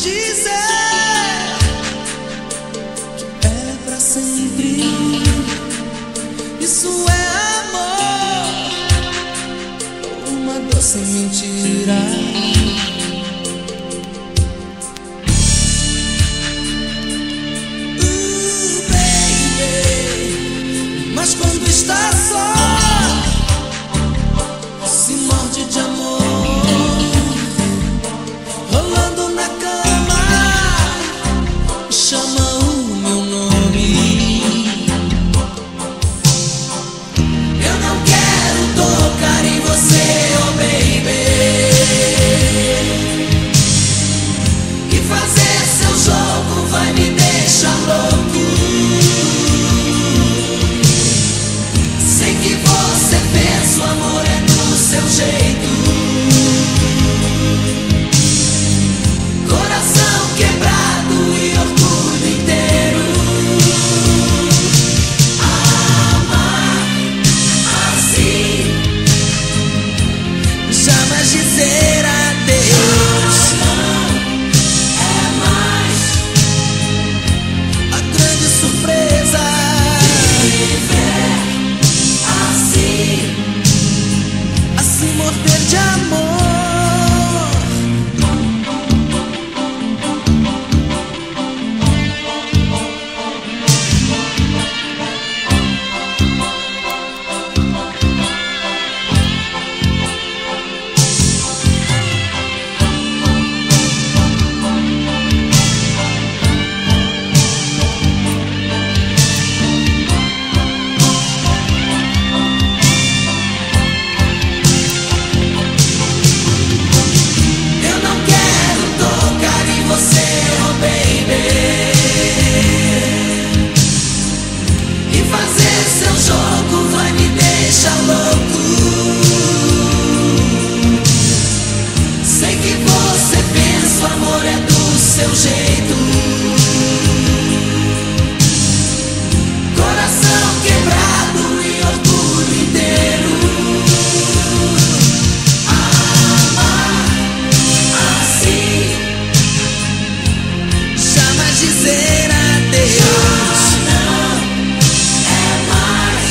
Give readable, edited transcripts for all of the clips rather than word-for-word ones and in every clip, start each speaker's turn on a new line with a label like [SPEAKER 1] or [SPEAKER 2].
[SPEAKER 1] dizer que é pra sempre. Isso é amor, uma doce mentira. Baby, mas quando está só, se morde de amor. Rolando na cama, chama o meu nome. Eu não quero tocar em você, oh baby, e fazer seu jogo vai me deixar louco. Sei que você pensa, o amor é do seu jeito. Coração quebrado e orgulho inteiro. Amar assim, jamais dizer adeus. É mais a grande surpresa. Viver assim morder de amor. Seu jeito, coração quebrado e orgulho inteiro. Amar assim, jamais dizer adeus. Não é mais.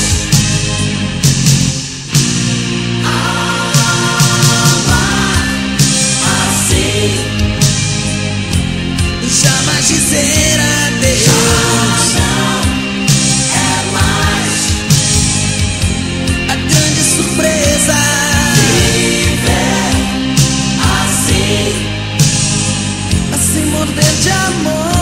[SPEAKER 1] Amar assim, jamais dizer adeus. Não é mais a grande surpresa. Viver assim morder de amor.